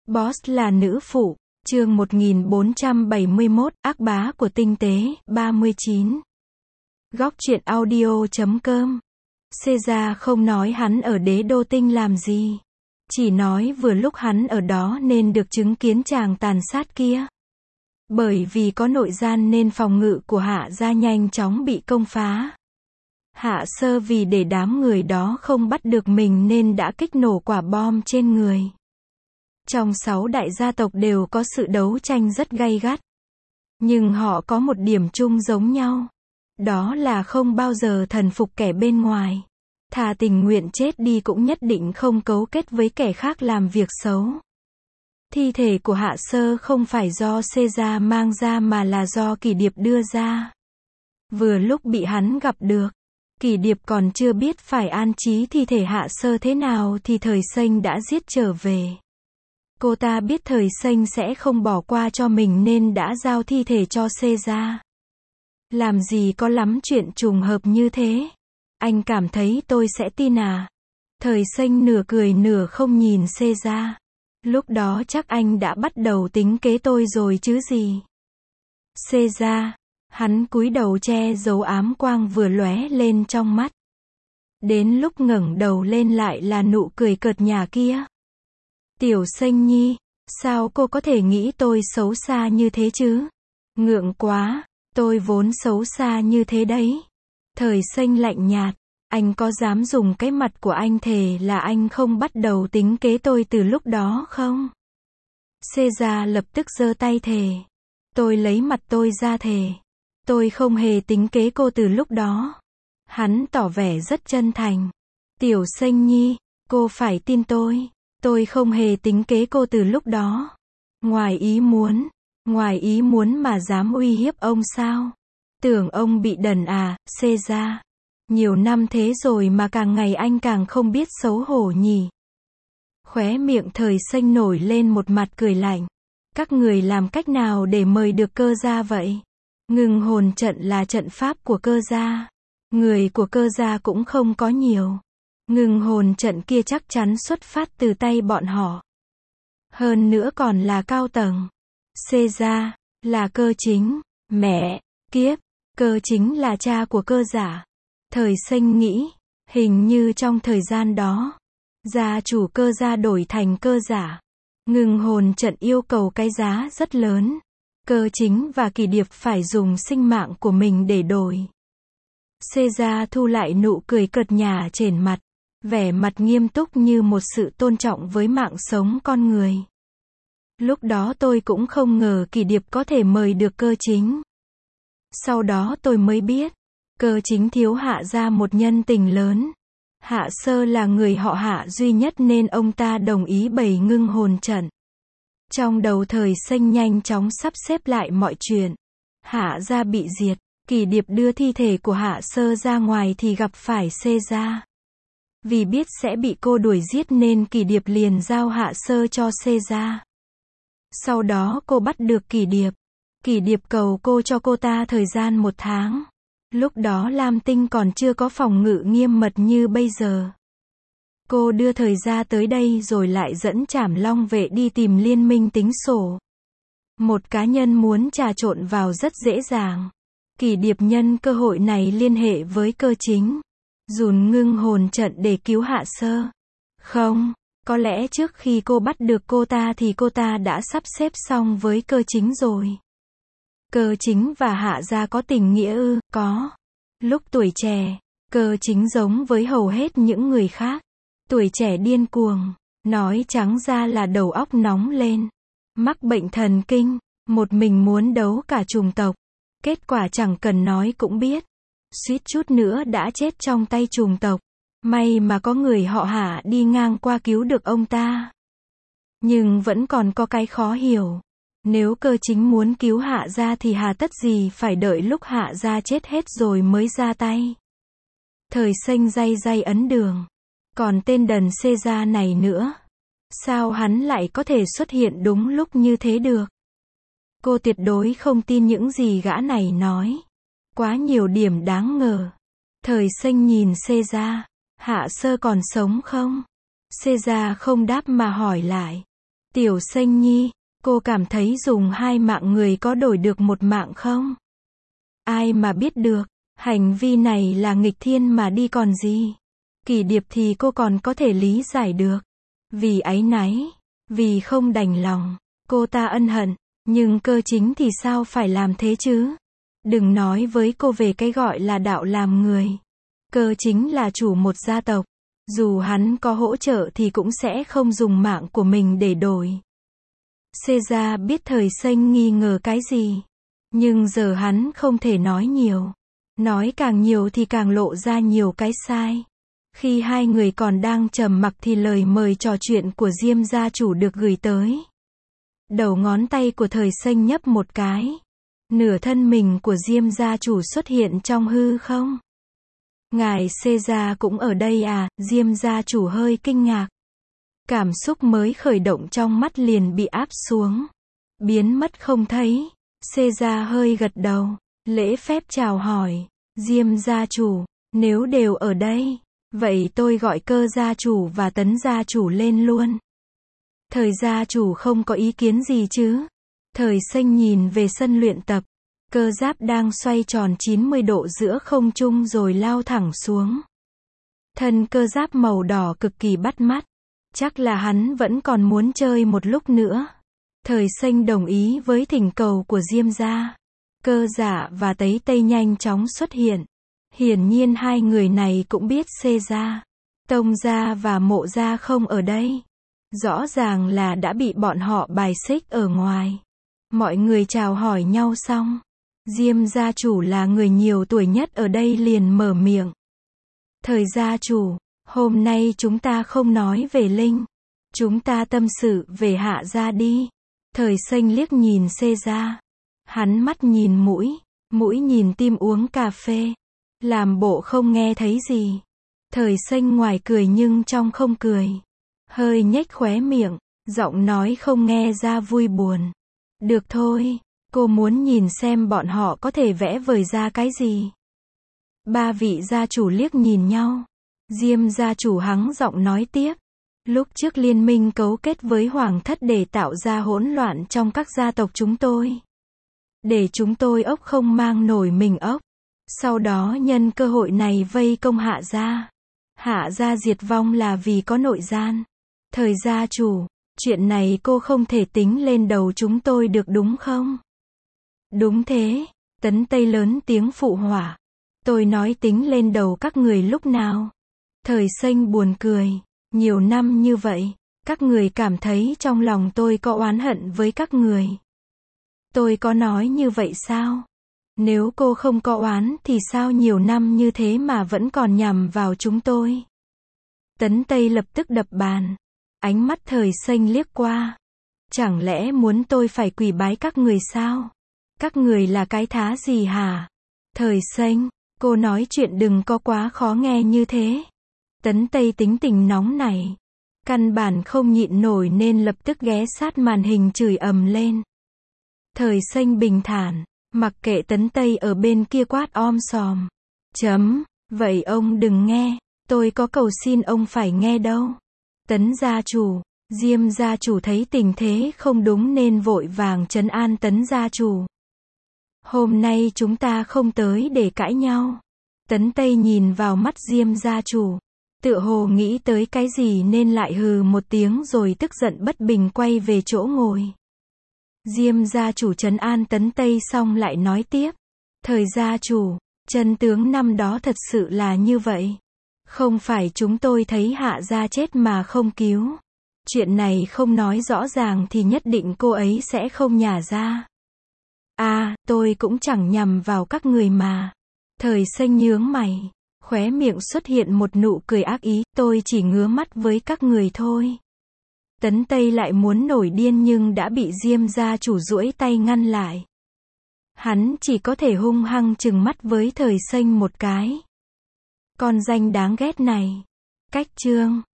Boss là nữ phụ, chương 1471, ác bá của tinh tế, 39. Góc truyện audio.com. Caesar không nói hắn ở đế đô tinh làm gì. Chỉ nói vừa lúc hắn ở đó nên được chứng kiến chàng tàn sát kia. Bởi vì có nội gian nên phòng ngự của Hạ gia nhanh chóng bị công phá. Hạ sơ vì để đám người đó không bắt được mình nên đã kích nổ quả bom trên người. Trong 6 đại gia tộc đều có sự đấu tranh rất gay gắt. Nhưng họ có một điểm chung giống nhau. Đó là không bao giờ thần phục kẻ bên ngoài. Thà tình nguyện chết đi cũng nhất định không cấu kết với kẻ khác làm việc xấu. Thi thể của Hạ sơ không phải do Caesar mang ra mà là do Kỷ Điệp đưa ra. Vừa lúc bị hắn gặp được. Kỷ Điệp còn chưa biết phải an trí thi thể Hạ sơ thế nào thì Thời Xanh đã giết trở về. Cô ta biết Thời Xanh sẽ không bỏ qua cho mình nên đã giao thi thể cho Caesar. Làm gì có lắm chuyện trùng hợp như thế. Anh cảm thấy tôi sẽ tin à? Thời Xanh nửa cười nửa không nhìn Caesar. Lúc đó chắc anh đã bắt đầu tính kế tôi rồi chứ gì. Caesar, hắn cúi đầu che giấu ám quang vừa lóe lên trong mắt. Đến lúc ngẩng đầu lên lại là nụ cười cợt nhả kia. Tiểu Xanh Nhi, sao cô có thể nghĩ tôi xấu xa như thế chứ? Ngượng quá, tôi vốn xấu xa như thế đấy. Thời Xanh lạnh nhạt, anh có dám dùng cái mặt của anh thề là anh không bắt đầu tính kế tôi từ lúc đó không? Caesar lập tức giơ tay thề. Tôi lấy mặt tôi ra thề. Tôi không hề tính kế cô từ lúc đó. Hắn tỏ vẻ rất chân thành. Tiểu Xanh Nhi, cô phải tin tôi. Tôi không hề tính kế cô từ lúc đó. Ngoài ý muốn mà dám uy hiếp ông sao? Tưởng ông bị đần à, Caesar? Nhiều năm thế rồi mà càng ngày anh càng không biết xấu hổ nhỉ? Khóe miệng Thời Xanh nổi lên một mặt cười lạnh. Các người làm cách nào để mời được Cơ gia vậy? Ngưng hồn trận là trận pháp của Cơ gia. Người của Cơ gia cũng không có nhiều. Ngưng hồn trận kia chắc chắn xuất phát từ tay bọn họ. Hơn nữa còn là cao tầng. Caesar, là Cơ Chính. Mẹ, kiếp, Cơ Chính là cha của Cơ giả. Thời Xanh nghĩ, hình như trong thời gian đó, gia chủ Cơ gia đổi thành Cơ giả. Ngưng hồn trận yêu cầu cái giá rất lớn. Cơ Chính và Kỷ Điệp phải dùng sinh mạng của mình để đổi. Caesar thu lại nụ cười cợt nhả trên mặt. Vẻ mặt nghiêm túc như một sự tôn trọng với mạng sống con người. Lúc đó tôi cũng không ngờ Kỷ Điệp có thể mời được Cơ Chính. Sau đó tôi mới biết, Cơ Chính thiếu Hạ gia một nhân tình lớn. Hạ sơ là người họ Hạ duy nhất nên ông ta đồng ý bày ngưng hồn trận. Trong đầu Thời Xanh nhanh chóng sắp xếp lại mọi chuyện. Hạ gia bị diệt, Kỷ Điệp đưa thi thể của Hạ sơ ra ngoài thì gặp phải Caesar. Vì biết sẽ bị cô đuổi giết nên Kỷ Điệp liền giao Hạ sơ cho Caesar. Sau đó cô bắt được Kỷ Điệp. Kỷ Điệp cầu cô cho cô ta thời gian 1 tháng. Lúc đó Lam Tinh còn chưa có phòng ngự nghiêm mật như bây giờ. Cô đưa Thời gia tới đây rồi lại dẫn Trảm Long vệ đi tìm liên minh tính sổ. Một cá nhân muốn trà trộn vào rất dễ dàng. Kỷ Điệp nhân cơ hội này liên hệ với Cơ Chính. Dùn ngưng hồn trận để cứu Hạ sơ. Không, có lẽ trước khi cô bắt được cô ta thì cô ta đã sắp xếp xong với Cơ Chính rồi. Cơ Chính và Hạ gia có tình nghĩa ư? Có. Lúc tuổi trẻ, Cơ Chính giống với hầu hết những người khác. Tuổi trẻ điên cuồng, nói trắng ra là đầu óc nóng lên. Mắc bệnh thần kinh, một mình muốn đấu cả chủng tộc. Kết quả chẳng cần nói cũng biết. Suýt chút nữa đã chết trong tay chủng tộc. May mà có người họ Hạ đi ngang qua cứu được ông ta. Nhưng vẫn còn có cái khó hiểu. Nếu Cơ Chính muốn cứu Hạ gia thì hà tất gì phải đợi lúc Hạ gia chết hết rồi mới ra tay. Thời Xanh day ấn đường. Còn tên đần Caesar này nữa. Sao hắn lại có thể xuất hiện đúng lúc như thế được? Cô tuyệt đối không tin những gì gã này nói. Quá nhiều điểm đáng ngờ. Thời Xanh nhìn Caesar. Hạ sơ còn sống không? Caesar không đáp mà hỏi lại. Tiểu Xanh Nhi, cô cảm thấy dùng 2 mạng người có đổi được 1 mạng không? Ai mà biết được, hành vi này là nghịch thiên mà đi còn gì. Kỷ Điệp thì cô còn có thể lý giải được. Vì áy náy, vì không đành lòng, cô ta ân hận, nhưng Cơ Chính thì sao phải làm thế chứ? Đừng nói với cô về cái gọi là đạo làm người. Cơ Chính là chủ một gia tộc, dù hắn có hỗ trợ thì cũng sẽ không dùng mạng của mình để đổi. Caesar biết Thời Xanh nghi ngờ cái gì, nhưng giờ hắn không thể nói nhiều. Nói càng nhiều thì càng lộ ra nhiều cái sai. Khi hai người còn đang trầm mặc thì lời mời trò chuyện của Diêm gia chủ được gửi tới. Đầu ngón tay của Thời Xanh nhấp một cái. Nửa thân mình của Diêm gia chủ xuất hiện trong hư không. Ngài Caesar cũng ở đây à? Diêm gia chủ hơi kinh ngạc. Cảm xúc mới khởi động trong mắt liền bị áp xuống. Biến mất không thấy. Caesar hơi gật đầu. Lễ phép chào hỏi. Diêm gia chủ, nếu đều ở đây, vậy tôi gọi Cơ gia chủ và Tấn gia chủ lên luôn. Thời gia chủ không có ý kiến gì chứ? Thời Xanh nhìn về sân luyện tập. Cơ giáp đang xoay tròn 90 độ giữa không trung rồi lao thẳng xuống. Thân cơ giáp màu đỏ cực kỳ bắt mắt. Chắc là hắn vẫn còn muốn chơi một lúc nữa. Thời Xanh đồng ý với thỉnh cầu của Diêm gia. Cơ Dạ và Tấy Tây nhanh chóng xuất hiện. Hiển nhiên hai người này cũng biết Caesar, Tông gia và Mộ gia không ở đây. Rõ ràng là đã bị bọn họ bài xích ở ngoài. Mọi người chào hỏi nhau xong. Diêm gia chủ là người nhiều tuổi nhất ở đây liền mở miệng. Thời gia chủ, hôm nay chúng ta không nói về Linh. Chúng ta tâm sự về Hạ gia đi. Thời Xanh liếc nhìn Caesar. Hắn mắt nhìn mũi nhìn tim uống cà phê. Làm bộ không nghe thấy gì. Thời Xanh ngoài cười nhưng trong không cười. Hơi nhếch khóe miệng, giọng nói không nghe ra vui buồn. Được thôi, cô muốn nhìn xem bọn họ có thể vẽ vời ra cái gì. Ba vị gia chủ liếc nhìn nhau. Diêm gia chủ hắng giọng nói tiếp. Lúc trước liên minh cấu kết với Hoàng thất để tạo ra hỗn loạn trong các gia tộc chúng tôi. Để chúng tôi ốc không mang nổi mình ốc. Sau đó nhân cơ hội này vây công Hạ gia. Hạ gia diệt vong là vì có nội gian. Thời gia chủ, chuyện này cô không thể tính lên đầu chúng tôi được đúng không? Đúng thế, Tấn Tây lớn tiếng phụ họa. Tôi nói tính lên đầu các người lúc nào? Thời Xanh buồn cười. Nhiều năm như vậy, các người cảm thấy trong lòng tôi có oán hận với các người. Tôi có nói như vậy sao? Nếu cô không có oán thì sao nhiều năm như thế mà vẫn còn nhằm vào chúng tôi? Tấn Tây lập tức đập bàn. Ánh mắt Thời Xanh liếc qua. Chẳng lẽ muốn tôi phải quỳ bái các người sao? Các người là cái thá gì hả? Thời Xanh, cô nói chuyện đừng có quá khó nghe như thế. Tấn Tây tính tình nóng này. Căn bản không nhịn nổi nên lập tức ghé sát màn hình chửi ầm lên. Thời Xanh bình thản, mặc kệ Tấn Tây ở bên kia quát om sòm. Vậy ông đừng nghe, tôi có cầu xin ông phải nghe đâu. Tấn gia chủ, Diêm gia chủ thấy tình thế không đúng nên vội vàng trấn an Tấn gia chủ. Hôm nay chúng ta không tới để cãi nhau. Tấn Tây nhìn vào mắt Diêm gia chủ. Tựa hồ nghĩ tới cái gì nên lại hừ một tiếng rồi tức giận bất bình quay về chỗ ngồi. Diêm gia chủ trấn an Tấn Tây xong lại nói tiếp. Thời gia chủ, chân tướng năm đó thật sự là như vậy. Không phải chúng tôi thấy Hạ gia chết mà không cứu. Chuyện này không nói rõ ràng thì nhất định cô ấy sẽ không nhả ra. Tôi cũng chẳng nhằm vào các người mà. Thời Xanh nhướng mày. Khóe miệng xuất hiện một nụ cười ác ý. Tôi chỉ ngứa mắt với các người thôi. Tấn Tây lại muốn nổi điên nhưng đã bị Diêm gia chủ duỗi tay ngăn lại. Hắn chỉ có thể hung hăng trừng mắt với Thời Xanh một cái. Con danh đáng ghét này. Cách chương